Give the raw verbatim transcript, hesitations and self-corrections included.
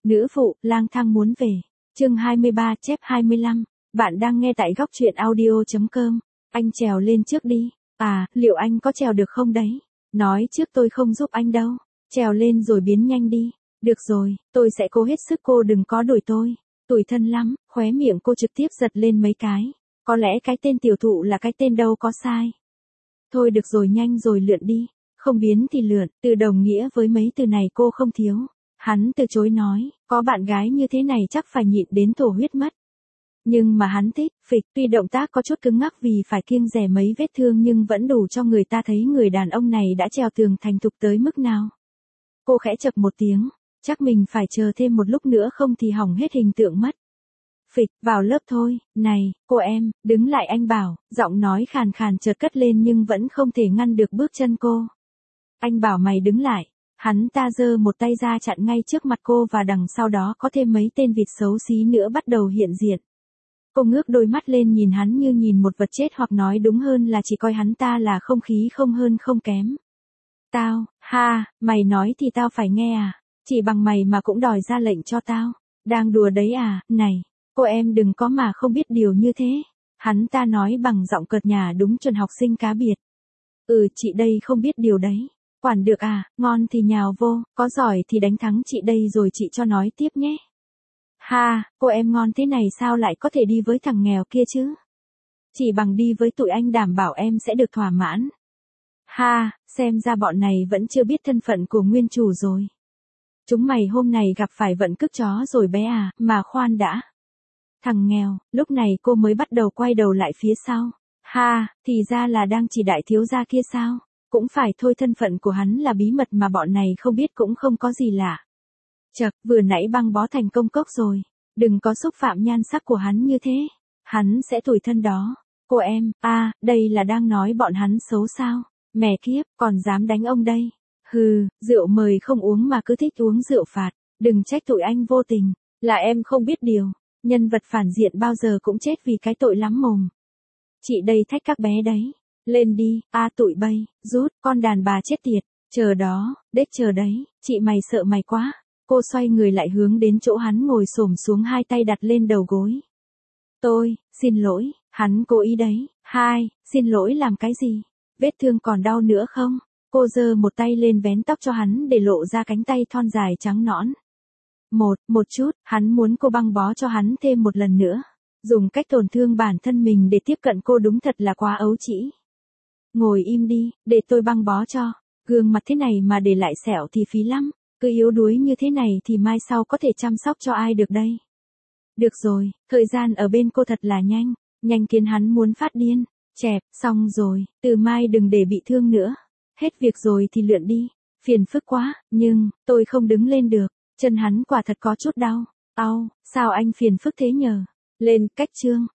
Nữ phụ, lang thang muốn về. Chương hai mươi ba chép hai mươi lăm. Bạn đang nghe tại góc truyện audio chấm com. Anh trèo lên trước đi. À, liệu anh có trèo được không đấy? Nói trước tôi không giúp anh đâu. Trèo lên rồi biến nhanh đi. Được rồi, tôi sẽ cố hết sức, cô đừng có đuổi tôi. Tủi thân lắm, khóe miệng cô trực tiếp giật lên mấy cái. Có lẽ cái tên tiểu thụ là cái tên đâu có sai. Thôi được rồi, nhanh rồi lượn đi. Không biến thì lượn, từ đồng nghĩa với mấy từ này cô không thiếu. Hắn từ chối nói, có bạn gái như thế này chắc phải nhịn đến thổ huyết mất. Nhưng mà hắn thích, phịch, tuy động tác có chút cứng ngắc vì phải kiêng dè mấy vết thương nhưng vẫn đủ cho người ta thấy người đàn ông này đã trèo tường thành thục tới mức nào. Cô khẽ chập một tiếng, chắc mình phải chờ thêm một lúc nữa không thì hỏng hết hình tượng mất. Phịch, vào lớp thôi, này, cô em, đứng lại anh bảo, giọng nói khàn khàn chợt cất lên nhưng vẫn không thể ngăn được bước chân cô. Anh bảo mày đứng lại. Hắn ta giơ một tay ra chặn ngay trước mặt cô và đằng sau đó có thêm mấy tên vịt xấu xí nữa bắt đầu hiện diện. Cô ngước đôi mắt lên nhìn hắn như nhìn một vật chết, hoặc nói đúng hơn là chỉ coi hắn ta là không khí không hơn không kém. Tao, ha, mày nói thì tao phải nghe à? Chỉ bằng mày mà cũng đòi ra lệnh cho tao. Đang đùa đấy à? Này, cô em đừng có mà không biết điều như thế. Hắn ta nói bằng giọng cợt nhả đúng chuẩn học sinh cá biệt. Ừ, chị đây không biết điều đấy. Quản được à, ngon thì nhào vô, có giỏi thì đánh thắng chị đây rồi chị cho nói tiếp nhé. Ha, cô em ngon thế này sao lại có thể đi với thằng nghèo kia chứ? Chỉ bằng đi với tụi anh đảm bảo em sẽ được thỏa mãn. Ha, xem ra bọn này vẫn chưa biết thân phận của nguyên chủ rồi. Chúng mày hôm nay gặp phải vận cước chó rồi bé à, mà khoan đã. Thằng nghèo, lúc này cô mới bắt đầu quay đầu lại phía sau. Ha, thì ra là đang chỉ đại thiếu gia kia sao? Cũng phải thôi, thân phận của hắn là bí mật mà bọn này không biết cũng không có gì lạ. Chật, vừa nãy băng bó thành công cốc rồi. Đừng có xúc phạm nhan sắc của hắn như thế. Hắn sẽ tủi thân đó. Cô em, a à, đây là đang nói bọn hắn xấu sao? Mẹ kiếp, còn dám đánh ông đây. Hừ, rượu mời không uống mà cứ thích uống rượu phạt. Đừng trách tụi anh vô tình. Là em không biết điều. Nhân vật phản diện bao giờ cũng chết vì cái tội lắm mồm. Chị đây thách các bé đấy. Lên đi, a à, tụi bay, rút, con đàn bà chết tiệt, chờ đó, đếch chờ đấy, chị mày sợ mày quá. Cô xoay người lại hướng đến chỗ hắn ngồi xổm xuống, hai tay đặt lên đầu gối. Tôi, xin lỗi, hắn cố ý đấy. Hai, xin lỗi làm cái gì? Vết thương còn đau nữa không? Cô giơ một tay lên vén tóc cho hắn để lộ ra cánh tay thon dài trắng nõn. Một, một chút, hắn muốn cô băng bó cho hắn thêm một lần nữa. Dùng cách tổn thương bản thân mình để tiếp cận cô đúng thật là quá ấu trĩ. Ngồi im đi, để tôi băng bó cho. Gương mặt thế này mà để lại sẹo thì phí lắm. Cứ yếu đuối như thế này thì mai sau có thể chăm sóc cho ai được đây. Được rồi, thời gian ở bên cô thật là nhanh. Nhanh khiến hắn muốn phát điên. Chẹp, xong rồi, từ mai đừng để bị thương nữa. Hết việc rồi thì lượn đi. Phiền phức quá, nhưng, tôi không đứng lên được. Chân hắn quả thật có chút đau. Au, sao anh phiền phức thế nhờ? Lên, cách chương.